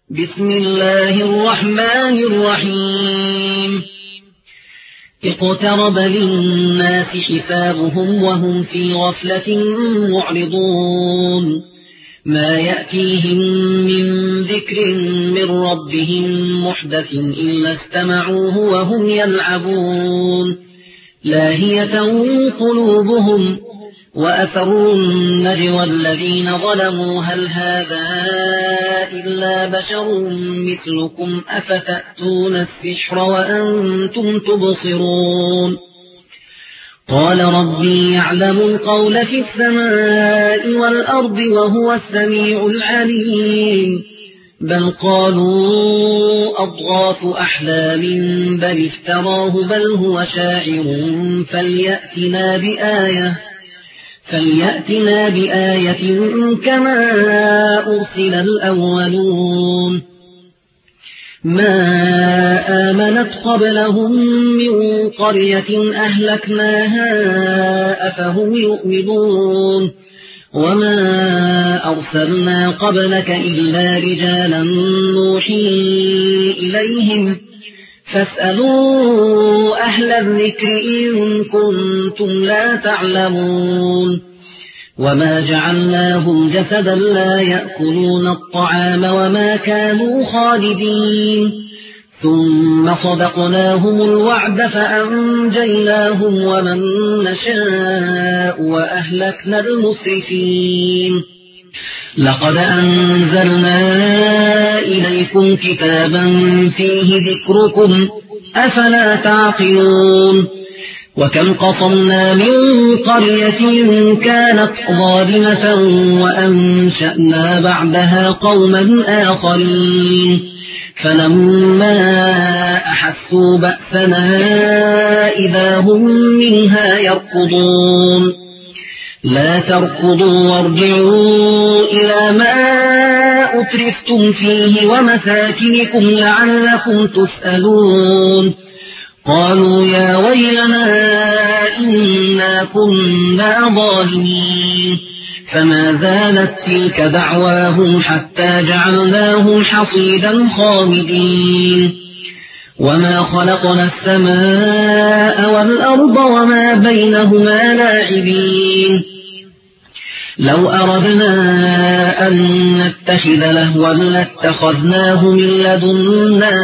بسم الله الرحمن الرحيم اقترب للناس حسابهم وهم في غفلة معرضون ما يأتيهم من ذكر من ربهم محدث إلا استمعوه وهم يلعبون لاهية قلوبهم وأثروا النجوى الذين ظلموا هل هذا إلا بشر مثلكم أفتأتون السحر وأنتم تبصرون قال ربي يعلم القول في السماء والأرض وهو السميع العليم بل قالوا أضغاث أحلام بل افتراه بل هو شاعر فليأتنا بآية كما أرسل الأولون ما آمنت قبلهم من قرية أهلكناها أفهم يؤمنون وما أرسلنا قبلك إلا رجالا نوحي إليهم فاسألوا أهل الذكر إن كنتم لا تعلمون وما جعلناهم جسدا لا يأكلون الطعام وما كانوا خالدين ثم صدقناهم الوعد فأنجيناهم ومن نشاء وأهلكنا المسرفين لقد أنزلنا إليكم كتابا فيه ذكركم أفلا تعقلون وكم قصمنا من قرية كانت ظالمة وأنشأنا بعدها قوما آخرين فلما أحسوا بأسنا إذا هم منها يركضون لا تركضوا وارجعوا إلى ما أترفتم فيه ومساكنكم لعلكم تسألون قالوا يا ويلنا إنا كنا ظالمين فما زالت تلك دعواهم حتى جعلناهم حصيدا خامدين وما خلقنا السماء والأرض وما بينهما لاعبين لو أردنا أن نتخذ لهوا لاتخذناه من لدنا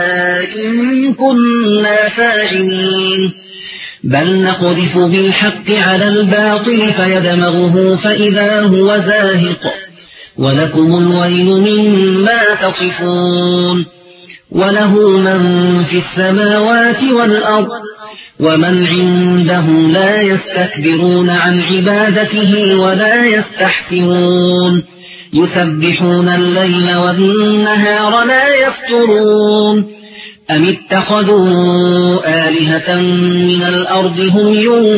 إن كنا فاعلين بل نقذف بالحق على الباطل فيدمغه فإذا هو زاهق ولكم الويل مما تصفون وله من في السماوات والأرض ومن عنده لا يستكبرون عن عبادته ولا يستحسرون يسبحون الليل والنهار لا يفترون أم اتخذوا آلهة من الأرض هم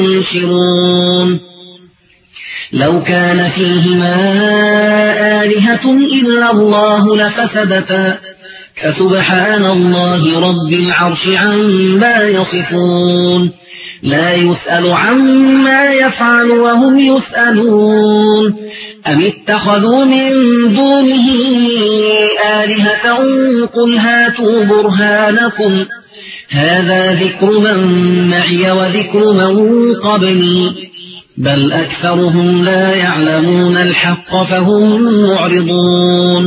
ينشرون لو كان فيهما آلهة إلا الله لفسدتا فسبحان الله رب العرش عما يصفون لا يسأل عما يفعل وهم يسألون أم اتخذوا من دونه آلهة قل هاتوا برهانكم هذا ذكر من معي وذكر من قبلي بل أكثرهم لا يعلمون الحق فهم معرضون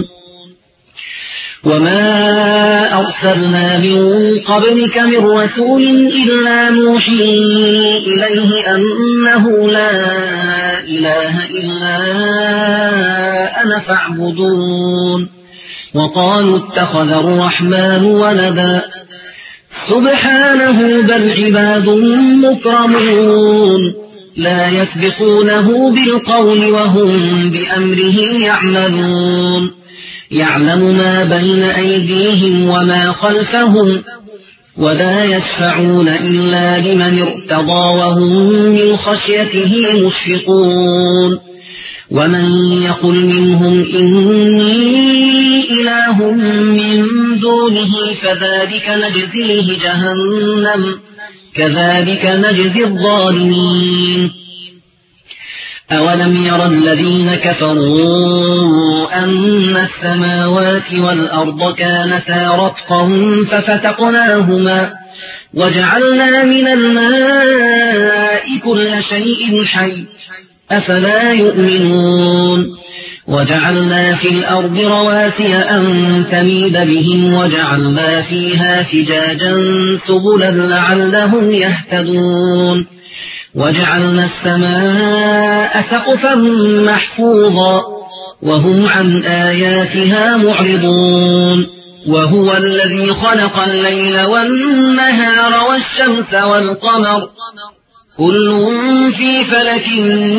وما أرسلنا من قبلك من رسول إلا نوحي إليه أنه لا إله إلا أنا فاعبدون وقالوا اتخذ الرحمن ولدا سبحانه بل عباد مكرمون لا يسبقونه بالقول وهم بأمره يعملون يعلم ما بين أيديهم وما خلفهم ولا يشفعون إلا لمن ارتضى وهم من خشيته مشفقون ومن يقل منهم إني إله من دونه فذلك نجزيه جهنم كذلك نجزي الظالمين أولم ير الذين كفروا أن السماوات والأرض كانتا رتقا ففتقناهما وجعلنا من الماء كل شيء حي أفلا يؤمنون وجعلنا في الأرض رواسي أن تميد بهم وجعلنا فيها فجاجا سبلا لعلهم يهتدون وجعلنا السماء سقفا محفوظا وهم عن آياتها معرضون وهو الذي خلق الليل والنهار والشمس والقمر كل في فلك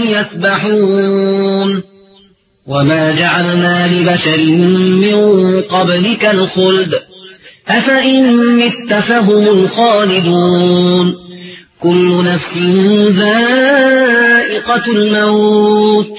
يسبحون وما جعلنا لبشر من قبلك الخلد أفإن مت فهم الخالدون كل نفس ذائقة الموت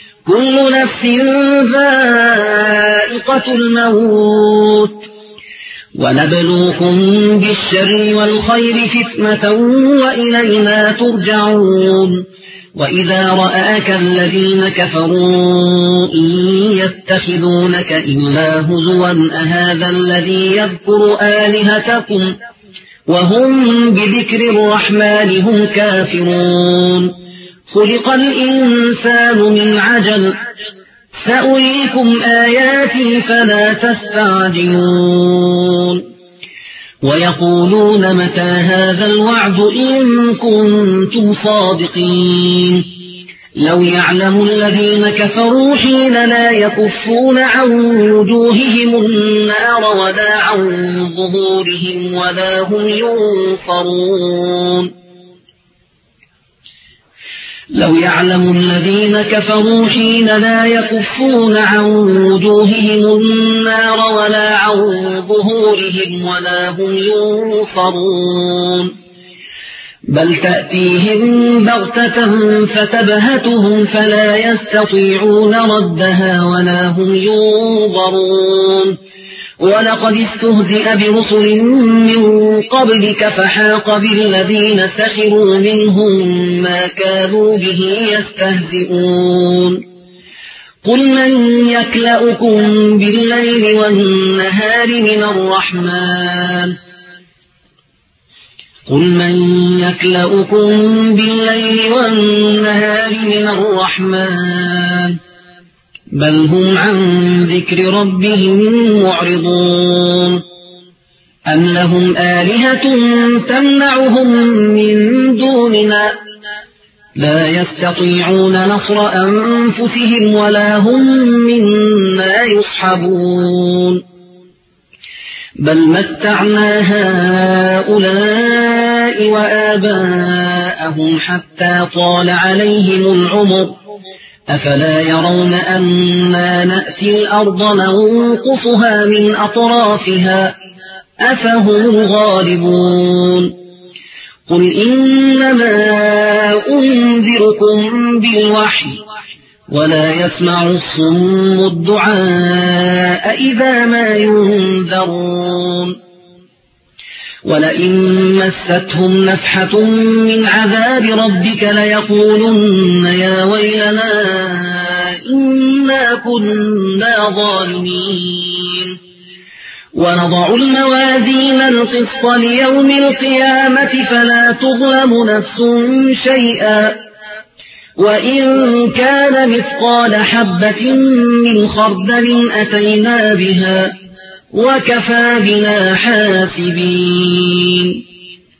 ونبلوكم بالشر والخير فتنة وإلينا ترجعون وإذا رآك الذين كفروا إن يتخذونك إلا هزوا أهذا الذي يذكر آلهتكم وهم بذكر الرحمن هم كافرون خلق الإنسان من عجل سأريكم آياتي فلا تستعجلون ويقولون متى هذا الوعد إن كنتم صادقين لو يعلم الذين كفروا حين لا يكفون عن وجوههم النار ولا عن ظهورهم ولا هم ينصرون لو يعلم الذين كفروا حين لا يكفون عن وجوههم النار ولا عن ظهورهم ولا هم ينصرون بل تأتيهم بغتة فتبهتهم فلا يستطيعون ردها ولا هم ينظرون ولقد استهزئ برسل من قبلك فحاق بالذين سخروا منهم ما كانوا به يستهزئون قل من يكلؤكم بالليل والنهار من الرحمن بل هم عن ذكر ربهم معرضون أم لهم آلهة تمنعهم من دوننا لا يستطيعون نصر أنفسهم ولا هم منا يصحبون بل متعنا هؤلاء وآباءهم حتى طال عليهم العمر أفلا يرون أنا نأتي الأرض ننقصها من أطرافها أفهم الغالبون قل إنما أنذركم بالوحي ولا يسمع الصم الدعاء إذا ما ينذرون ولئن مستهم نفحة من عذاب ربك ليقولن يا ويلنا إنا كنا ظالمين ونضع الموازين القسط ليوم القيامة فلا تظلم نفس شيئا وإن كان مثقال حبة من خردل أتينا بها وكفى بنا حاسبين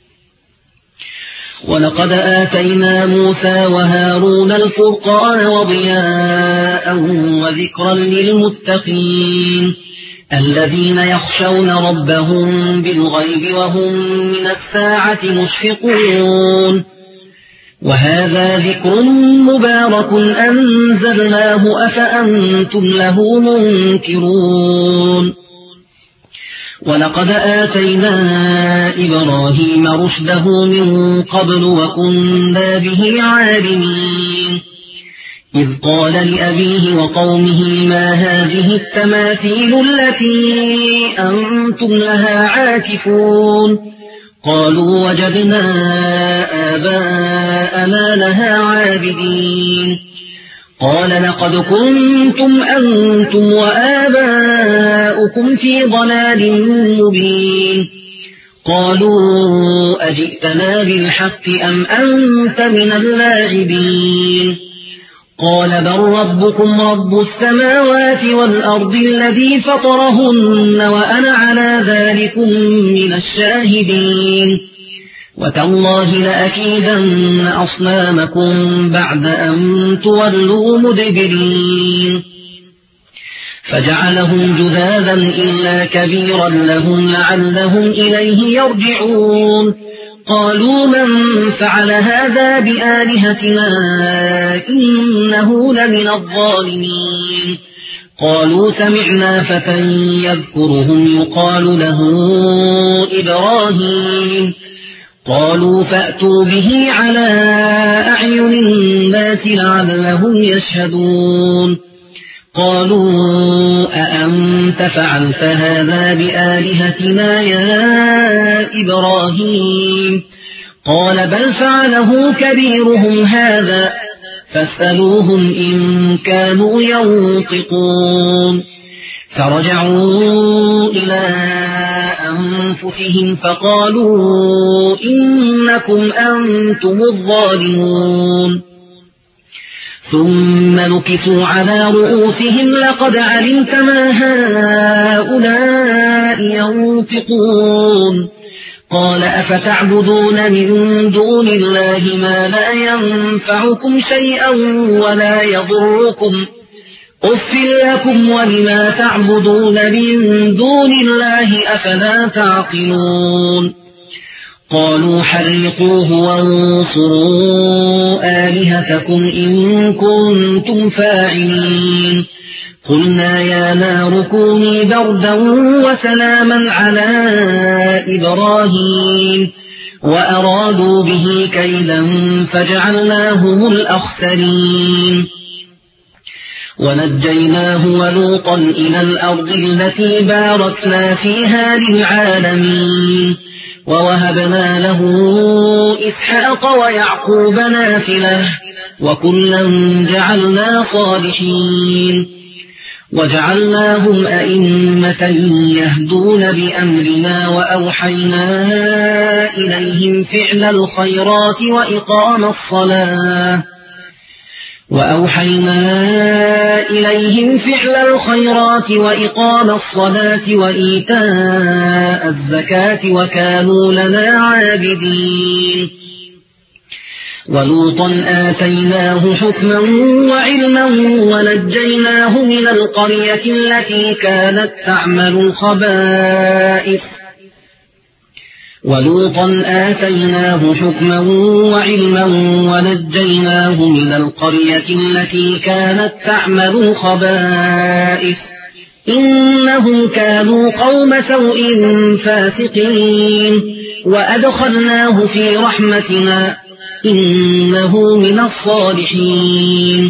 ولقد آتينا موسى وهارون الفرقان وضياء وذكرا للمتقين الذين يخشون ربهم بالغيب وهم من الساعة مشفقون وهذا ذكر مبارك أنزلناه أفأنتم له منكرون ولقد آتينا إبراهيم رشده من قبل وكنا به عالمين إذ قال لأبيه وقومه ما هذه التماثيل التي أنتم لها عاكفون قالوا وجدنا آباءنا لها عابدين قال لقد كنتم أنتم وآباؤكم في ضلال مبين قالوا أجئتنا بالحق أم أنت من اللاعبين قال بل ربكم رب السماوات والأرض الذي فطرهن وأنا على ذلكم من الشاهدين وتالله لأكيدن أصنامكم بعد أن تولوا مدبرين فجعلهم جذاذا إلا كبيرا لهم لعلهم إليه يرجعون قالوا من فعل هذا بآلهتنا إنه لمن الظالمين قالوا سمعنا فتى يذكرهم يقال له إبراهيم قالوا فأتوا به على أعين الناس لعلهم يشهدون قالوا أأنت فعلت هذا بآلهتنا يا إبراهيم قال بل فعله كبيرهم هذا فاسألوهم إن كانوا ينطقون فرجعوا إلى أنفسهم فقالوا إنكم أنتم الظالمون ثم نكسوا على رؤوسهم لقد علمت ما هؤلاء ينطقون قال أفتعبدون من دون الله ما لا ينفعكم شيئا ولا يضركم أف لكم ولما تعبدون من دون الله أفلا تعقلون قالوا حرقوه وانصروا آلهتكم إن كنتم فاعلين قلنا يا نار كوني بردا وسلاما على إبراهيم وأرادوا به كيدا فجعلناهم الأخسرين ونجيناه ولوطا إلى الأرض التي باركنا فيها للعالمين ووهبنا له إسحاق ويعقوب نافلة وكلا جعلنا صالحين وجعلناهم أئمة يهدون بأمرنا وأوحينا إليهم فعل الخيرات وإقام الصلاة وإيتاء الزكاة وكانوا لنا عابدين ولوطا آتيناه حكما وعلما ونجيناه من القرية التي كانت تعمل الخبائث إنهم كانوا قوم سوء فاسقين وأدخلناه في رحمتنا إنه من الصالحين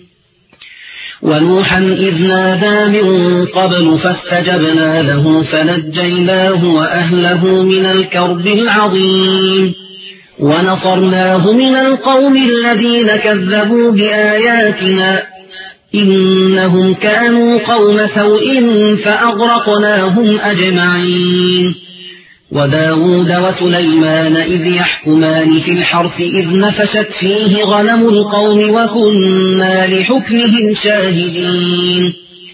ونوحا إذ نادى من قبل فاستجبنا له فنجيناه وأهله من الكرب العظيم ونصرناه من القوم الذين كذبوا بآياتنا إنهم كانوا قوم سوء فأغرقناهم أجمعين وداود وسليمان إذ يحكمان في الحرث إذ نفشت فيه غنم القوم وكنا لحكمهم شاهدين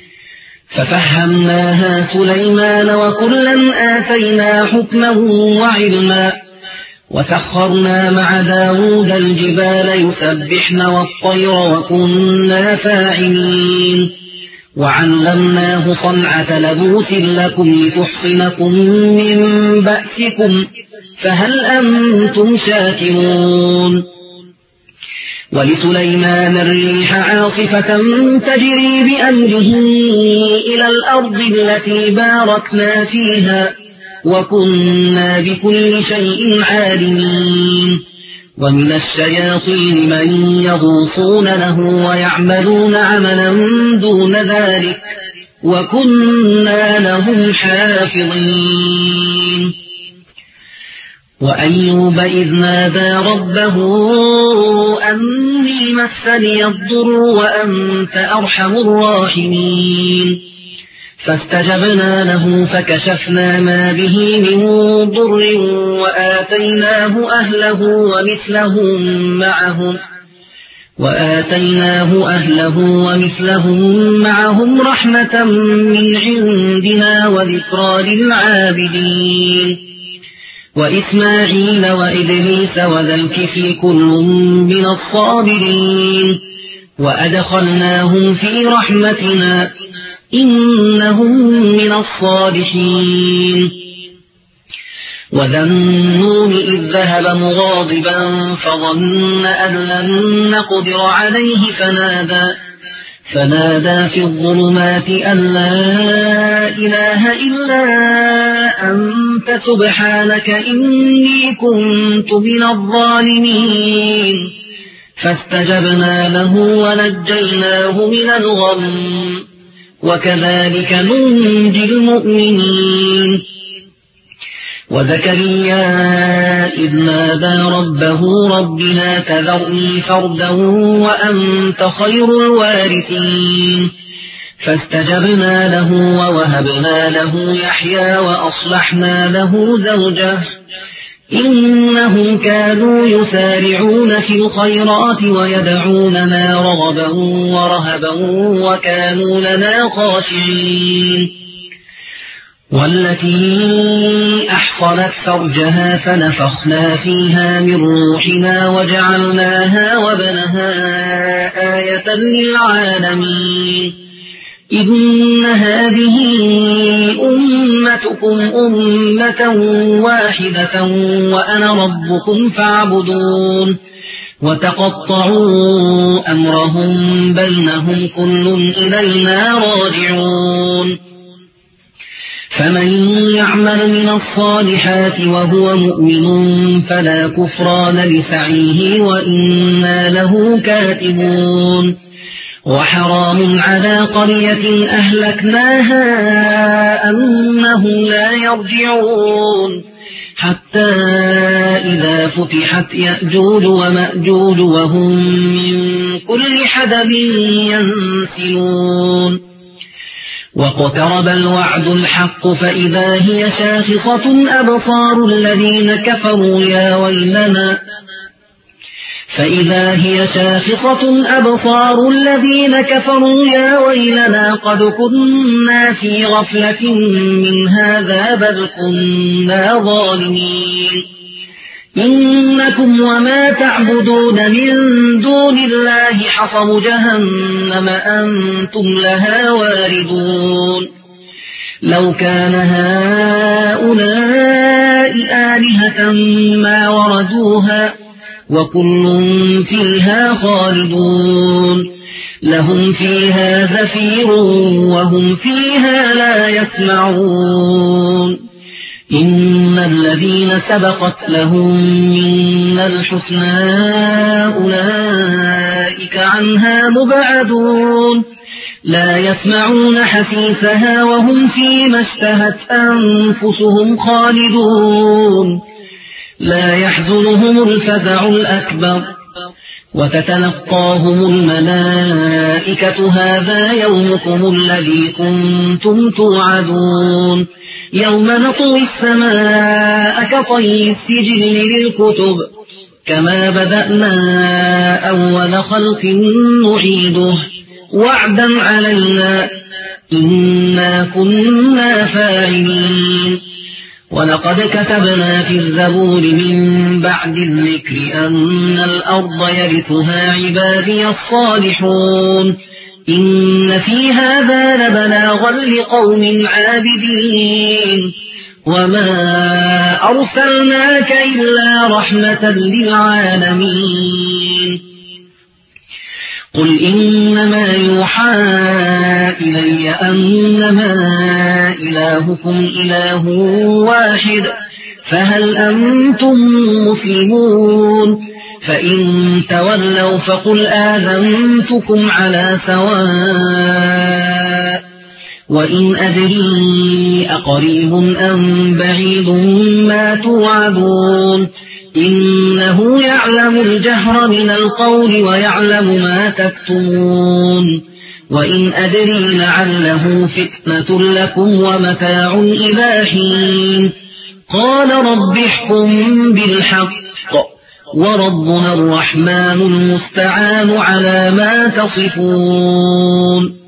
ففهمناها سليمان وكلا آتينا حكما وعلما وسخرنا مع داود الجبال يسبحن والطير وكنا فاعلين وعلمناه صنعة لبوس لكم لتحصنكم من بأسكم فهل أنتم شاكرون ولسليمان الريح عاصفة تجري بأمره إلى الأرض التي باركنا فيها وكنا بكل شيء عالمين ومن الشياطين من يغوصون له ويعملون عملا دون ذلك وكنا لهم حافظين وأيوب إذ نادى ربه أني مسني الضر وأنت أرحم الراحمين فاستجبنا له فكشفنا ما به من ضر وآتيناه أهله ومثلهم معهم رحمة من عندنا وذكرى للعابدين وإسماعيل وإدريس وذا الكفل كل من الصابرين وأدخلناهم في رحمتنا إنهم من الصالحين وذا النون إذ ذهب مغاضبا فظن أن لن نقدر عليه فنادى في الظلمات أن لا إله إلا أنت سبحانك إني كنت من الظالمين فاستجبنا له ونجيناه من الغم وكذلك ننجي المؤمنين وزكريا إذ نادى ربه رب لا تذرني فردا وأنت خير الوارثين فاستجبنا له ووهبنا له يحيى وأصلحنا له زوجه إنهم كانوا يسارعون في الخيرات ويدعوننا رغبا ورهبا وكانوا لنا خاشعين والتي أحصنت فرجها فنفخنا فيها من روحنا وجعلناها وابنها آية للعالمين إن هذه أمتكم أمة واحدة وأنا ربكم فاعبدون وتقطعوا أمرهم بينهم كل إلينا راجعون فمن يعمل من الصالحات وهو مؤمن فلا كفران لسعيه وإنا له كاتبون وحرام على قرية أهلكناها أنهم لا يرجعون حتى إذا فتحت يأجوج ومأجوج وهم من كل حدب ينسلون واقترب الوعد الحق فإذا هي شاخصة أبصار الذين كفروا يا ويلنا قد كنا في غفلة من هذا بل كنا ظالمين إنكم وما تعبدون من دون الله حصب جهنم أنتم لها واردون لو كان هؤلاء آلهة ما وردوها وكل فيها خالدون لهم فيها زفير وهم فيها لا يسمعون إن الذين سبقت لهم من الحسنى أولئك عنها مبعدون لا يسمعون حسيسها وهم فيما اشتهت أنفسهم خالدون لا يحزنهم الفزع الأكبر وتتلقاهم الملائكة هذا يومكم الذي كنتم توعدون يوم نطوي السماء كطي السجل للكتب كما بدأنا أول خلق نعيده وعدا علينا إنا كنا فاعلين ولقد كتبنا في الزبور من بعد الذكر أن الأرض يرثها عبادي الصالحون إن في هذا لبلاغا لقوم عابدين وما أرسلناك إلا رحمة للعالمين قل إنما يوحى إلي أنما إلهكم إله واحد فهل أنتم مسلمون فإن تولوا فقل آذنتكم على سواء وإن أدري أقريب أم بعيد ما توعدون إنه يعلم الجهر من القول ويعلم ما تكتمون وإن أدري لعله فتنة لكم ومتاع إلى حين قال رب احكم بالحق وربنا الرحمن المستعان على ما تصفون